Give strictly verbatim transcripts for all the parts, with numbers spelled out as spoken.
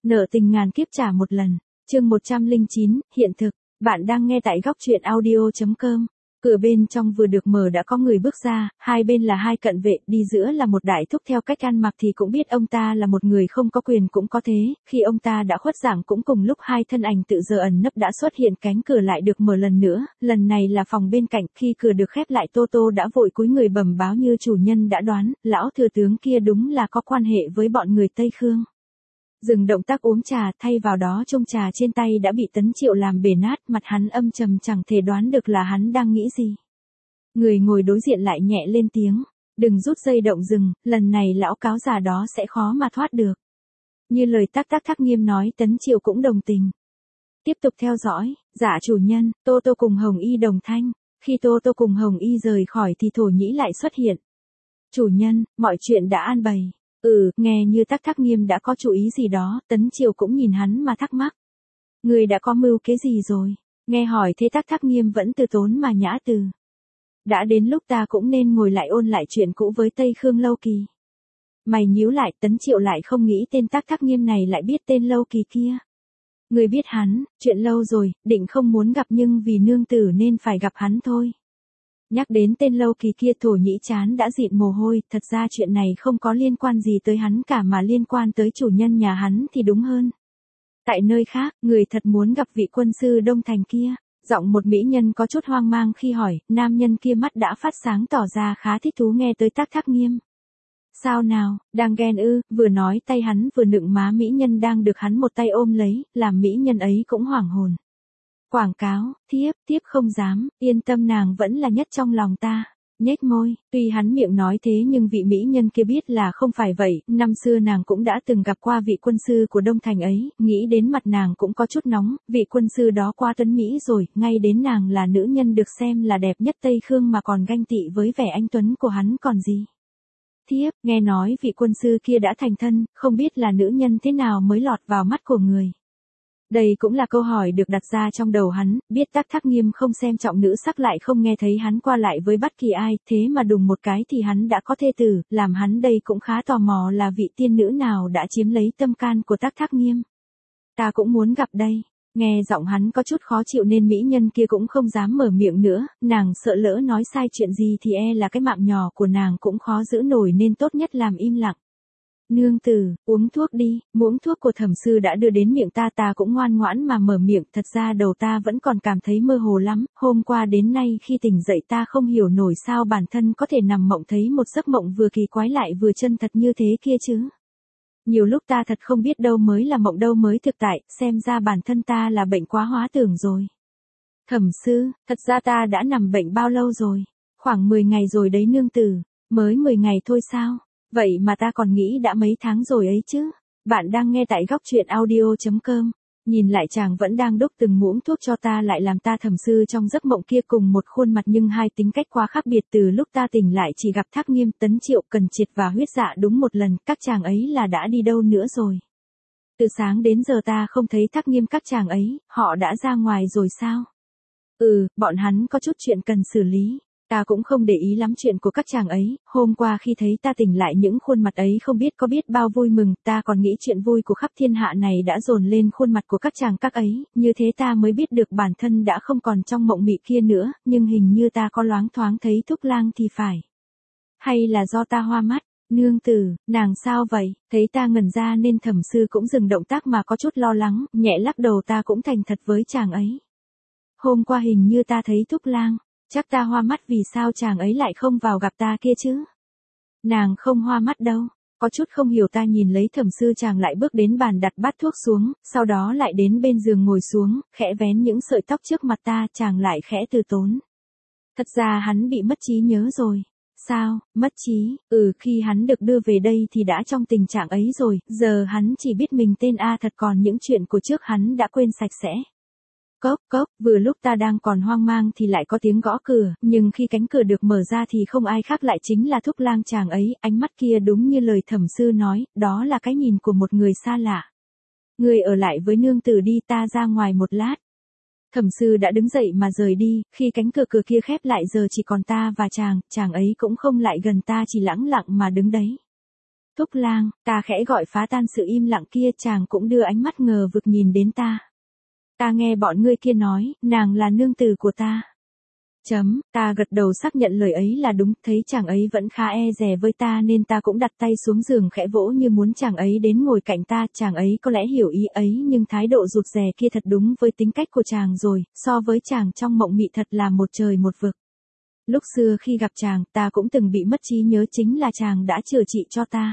Nợ tình ngàn kiếp trả một lần. Chương một trăm lẻ chín, hiện thực. Bạn đang nghe tại góc truyện audio chấm com. Cửa bên trong vừa được mở đã có người bước ra, hai bên là hai cận vệ, đi giữa là một đại thúc theo cách ăn mặc thì cũng biết ông ta là một người không có quyền cũng có thế, khi ông ta đã khuất dạng cũng cùng lúc hai thân ảnh tự giờ ẩn nấp đã xuất hiện, cánh cửa lại được mở lần nữa, lần này là phòng bên cạnh, khi cửa được khép lại Tô Tô đã vội cúi người bẩm báo như chủ nhân đã đoán, lão thừa tướng kia đúng là có quan hệ với bọn người Tây Khương. Dừng động tác uống trà, thay vào đó chung trà trên tay đã bị Tấn Triệu làm bể nát, mặt hắn âm trầm chẳng thể đoán được là hắn đang nghĩ gì. Người ngồi đối diện lại nhẹ lên tiếng, đừng rút dây động rừng, lần này lão cáo già đó sẽ khó mà thoát được. Như lời Tắc Tắc Thắc Nghiêm nói, Tấn Triệu cũng đồng tình. Tiếp tục theo dõi, dạ chủ nhân, Tô Tô cùng Hồng Y đồng thanh, khi Tô Tô cùng Hồng Y rời khỏi thì Thổ Nhĩ lại xuất hiện. Chủ nhân, mọi chuyện đã an bày. Ừ, nghe như Tắc Thắc Nghiêm đã có chủ ý gì đó, Tấn Triệu cũng nhìn hắn mà thắc mắc. Người đã có mưu kế gì rồi? Nghe hỏi thế Tắc Thắc Nghiêm vẫn từ tốn mà nhã từ. Đã đến lúc ta cũng nên ngồi lại ôn lại chuyện cũ với Tây Khương Lâu Kỳ. Mày nhíu lại, Tấn Triệu lại không nghĩ tên Tắc Thắc Nghiêm này lại biết tên Lâu Kỳ kia. Người biết hắn, chuyện lâu rồi, định không muốn gặp nhưng vì nương tử nên phải gặp hắn thôi. Nhắc đến tên Lâu Kỳ kia Thổ Nhĩ chán đã dịn mồ hôi, thật ra chuyện này không có liên quan gì tới hắn cả mà liên quan tới chủ nhân nhà hắn thì đúng hơn. Tại nơi khác, người thật muốn gặp vị quân sư Đông Thành kia. Giọng một mỹ nhân có chút hoang mang khi hỏi, nam nhân kia mắt đã phát sáng tỏ ra khá thích thú nghe tới Tắc Thắc Nghiêm. Sao nào, đang ghen ư? Vừa nói tay hắn vừa nựng má mỹ nhân đang được hắn một tay ôm lấy, làm mỹ nhân ấy cũng hoảng hồn. Quảng cáo, thiếp, thiếp không dám, yên tâm nàng vẫn là nhất trong lòng ta. Nhếch môi, tuy hắn miệng nói thế nhưng vị mỹ nhân kia biết là không phải vậy, năm xưa nàng cũng đã từng gặp qua vị quân sư của Đông Thành ấy, nghĩ đến mặt nàng cũng có chút nóng, vị quân sư đó qua tuấn Mỹ rồi, ngay đến nàng là nữ nhân được xem là đẹp nhất Tây Khương mà còn ganh tị với vẻ anh tuấn của hắn còn gì. Thiếp, nghe nói vị quân sư kia đã thành thân, không biết là nữ nhân thế nào mới lọt vào mắt của người. Đây cũng là câu hỏi được đặt ra trong đầu hắn, biết Tắc Thắc Nghiêm không xem trọng nữ sắc lại không nghe thấy hắn qua lại với bất kỳ ai, thế mà đùng một cái thì hắn đã có thê tử, làm hắn đây cũng khá tò mò là vị tiên nữ nào đã chiếm lấy tâm can của Tắc Thắc Nghiêm. Ta cũng muốn gặp đây. Nghe giọng hắn có chút khó chịu nên mỹ nhân kia cũng không dám mở miệng nữa, nàng sợ lỡ nói sai chuyện gì thì e là cái mạng nhỏ của nàng cũng khó giữ nổi nên tốt nhất làm im lặng. Nương tử, uống thuốc đi, muỗng thuốc của thẩm sư đã đưa đến miệng ta ta cũng ngoan ngoãn mà mở miệng, thật ra đầu ta vẫn còn cảm thấy mơ hồ lắm, hôm qua đến nay khi tỉnh dậy ta không hiểu nổi sao bản thân có thể nằm mộng thấy một giấc mộng vừa kỳ quái lại vừa chân thật như thế kia chứ. Nhiều lúc ta thật không biết đâu mới là mộng đâu mới thực tại, xem ra bản thân ta là bệnh quá hóa tưởng rồi. Thẩm sư, thật ra ta đã nằm bệnh bao lâu rồi? Khoảng mười ngày rồi đấy nương tử, mới mười ngày thôi sao? Vậy mà ta còn nghĩ đã mấy tháng rồi ấy chứ. Bạn đang nghe tại góc truyện audio chấm com. Nhìn lại chàng vẫn đang đúc từng muỗng thuốc cho ta lại làm ta thẩm sư trong giấc mộng kia cùng một khuôn mặt nhưng hai tính cách quá khác biệt. Từ lúc ta tỉnh lại chỉ gặp Thác Nghiêm, Tấn Triệu, Cần Triệt và Huyết Dạ đúng một lần, các chàng ấy là đã đi đâu nữa rồi. Từ sáng đến giờ ta không thấy Thác Nghiêm các chàng ấy, họ đã ra ngoài rồi sao? Ừ, bọn hắn có chút chuyện cần xử lý. Ta cũng không để ý lắm chuyện của các chàng ấy, hôm qua khi thấy ta tỉnh lại những khuôn mặt ấy không biết có biết bao vui mừng, ta còn nghĩ chuyện vui của khắp thiên hạ này đã dồn lên khuôn mặt của các chàng các ấy, như thế ta mới biết được bản thân đã không còn trong mộng mị kia nữa, nhưng hình như ta có loáng thoáng thấy Thúc Lang thì phải. Hay là do ta hoa mắt, nương tử, nàng sao vậy, thấy ta ngẩn ra nên thẩm sư cũng dừng động tác mà có chút lo lắng, nhẹ lắc đầu ta cũng thành thật với chàng ấy. Hôm qua hình như ta thấy Thúc Lang. Chắc ta hoa mắt vì sao chàng ấy lại không vào gặp ta kia chứ? Nàng không hoa mắt đâu. Có chút không hiểu ta nhìn lấy thẩm sư chàng lại bước đến bàn đặt bát thuốc xuống, sau đó lại đến bên giường ngồi xuống, khẽ vén những sợi tóc trước mặt ta, chàng lại khẽ từ tốn. Thật ra hắn bị mất trí nhớ rồi. Sao, mất trí? Ừ, khi hắn được đưa về đây thì đã trong tình trạng ấy rồi, giờ hắn chỉ biết mình tên A thật còn những chuyện của trước hắn đã quên sạch sẽ. Cốc, cốc, vừa lúc ta đang còn hoang mang thì lại có tiếng gõ cửa, nhưng khi cánh cửa được mở ra thì không ai khác lại chính là Thúc Lang chàng ấy, ánh mắt kia đúng như lời thẩm sư nói, đó là cái nhìn của một người xa lạ. Người ở lại với nương tử đi, ta ra ngoài một lát. Thẩm sư đã đứng dậy mà rời đi, khi cánh cửa cửa kia khép lại giờ chỉ còn ta và chàng, chàng ấy cũng không lại gần ta chỉ lẳng lặng mà đứng đấy. Thúc Lang, ta khẽ gọi phá tan sự im lặng kia, chàng cũng đưa ánh mắt ngờ vực nhìn đến ta. Ta nghe bọn ngươi kia nói, nàng là nương tử của ta. Chấm, ta gật đầu xác nhận lời ấy là đúng, thấy chàng ấy vẫn khá e dè với ta nên ta cũng đặt tay xuống giường khẽ vỗ như muốn chàng ấy đến ngồi cạnh ta, chàng ấy có lẽ hiểu ý ấy nhưng thái độ rụt rè kia thật đúng với tính cách của chàng rồi, so với chàng trong mộng mị thật là một trời một vực. Lúc xưa khi gặp chàng, ta cũng từng bị mất trí nhớ, chính là chàng đã chữa trị cho ta.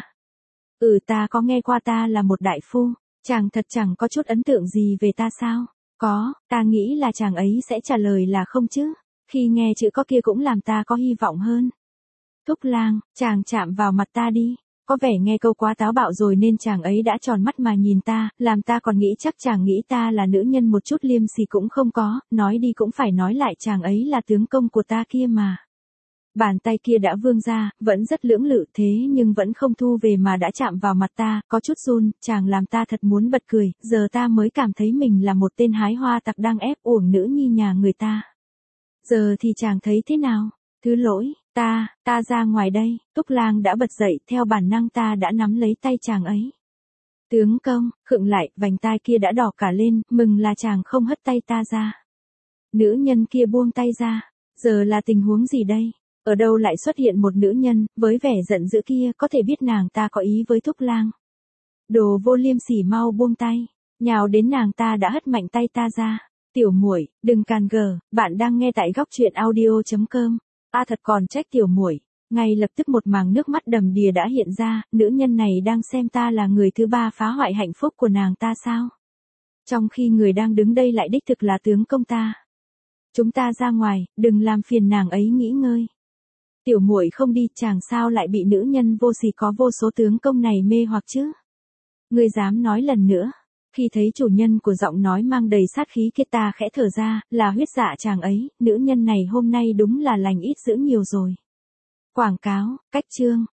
Ừ, ta có nghe qua ta là một đại phu, chàng thật chẳng có chút ấn tượng gì về ta sao? Có, ta nghĩ là chàng ấy sẽ trả lời là không chứ. Khi nghe chữ có kia cũng làm ta có hy vọng hơn. Thúc Lang, chàng chạm vào mặt ta đi. Có vẻ nghe câu quá táo bạo rồi nên chàng ấy đã tròn mắt mà nhìn ta, làm ta còn nghĩ chắc chàng nghĩ ta là nữ nhân, một chút liêm sỉ cũng không có, nói đi cũng phải nói lại, chàng ấy là tướng công của ta kia mà. Bàn tay kia đã vươn ra, vẫn rất lưỡng lự thế nhưng vẫn không thu về mà đã chạm vào mặt ta, có chút run, chàng làm ta thật muốn bật cười, giờ ta mới cảm thấy mình là một tên hái hoa tặc đang ép uổng nữ nhi nhà người ta. Giờ thì chàng thấy thế nào? Thứ lỗi, ta, ta ra ngoài đây. Thúc Lang đã bật dậy, theo bản năng ta đã nắm lấy tay chàng ấy. Tướng công, khựng lại, vành tai kia đã đỏ cả lên, mừng là chàng không hất tay ta ra. Nữ nhân kia buông tay ra, giờ là tình huống gì đây? Ở đâu lại xuất hiện một nữ nhân, với vẻ giận dữ kia, có thể biết nàng ta có ý với Thúc Lang. Đồ vô liêm sỉ, mau buông tay, nhào đến nàng ta đã hất mạnh tay ta ra. Tiểu muội, đừng càn gờ, bạn đang nghe tại góc truyện audio chấm com. A thật còn trách tiểu muội. Ngay lập tức một màng nước mắt đầm đìa đã hiện ra, nữ nhân này đang xem ta là người thứ ba phá hoại hạnh phúc của nàng ta sao? Trong khi người đang đứng đây lại đích thực là tướng công ta. Chúng ta ra ngoài, đừng làm phiền nàng ấy nghỉ ngơi. Tiểu muội không đi, chàng sao lại bị nữ nhân vô sỉ có vô số tướng công này mê hoặc chứ? Ngươi dám nói lần nữa? Khi thấy chủ nhân của giọng nói mang đầy sát khí kia ta khẽ thở ra, là huyết dạ chàng ấy, nữ nhân này hôm nay đúng là lành ít dữ nhiều rồi. Quảng cáo, cách chương.